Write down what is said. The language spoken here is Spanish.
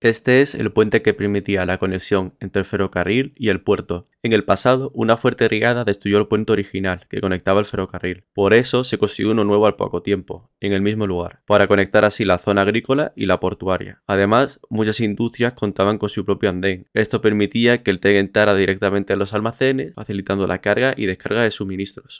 Este es el puente que permitía la conexión entre el ferrocarril y el puerto. En el pasado, una fuerte riada destruyó el puente original que conectaba el ferrocarril. Por eso se construyó uno nuevo al poco tiempo, en el mismo lugar, para conectar así la zona agrícola y la portuaria. Además, muchas industrias contaban con su propio andén. Esto permitía que el tren entrara directamente en los almacenes, facilitando la carga y descarga de suministros.